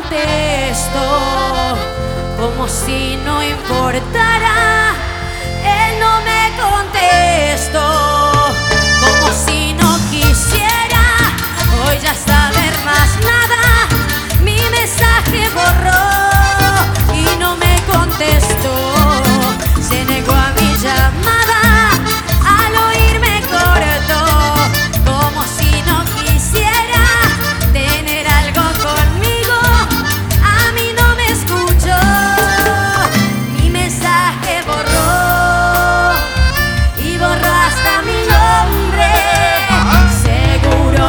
contesto, como si no importara. Él no me contestó, como si no quisiera hoy ya saber más nada. Mi mensaje borró y no me contestó. Se negó a mi llamada, al oírme cortó, como si no quisiera tener algo conmigo. A mí no me escuchó, mi mensaje borró y borró hasta mi nombre. Seguro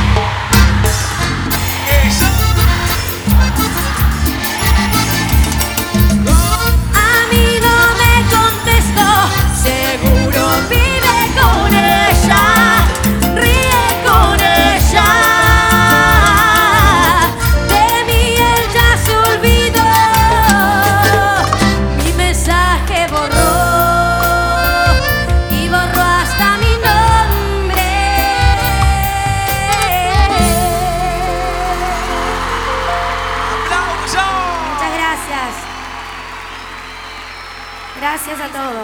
a mí no me contestó. Seguro vive con ella, ríe con ella. De mí él ya se olvidó. Mi mensaje borró y borró hasta mi nombre. ¡Aplausos! Muchas gracias. Gracias a todos.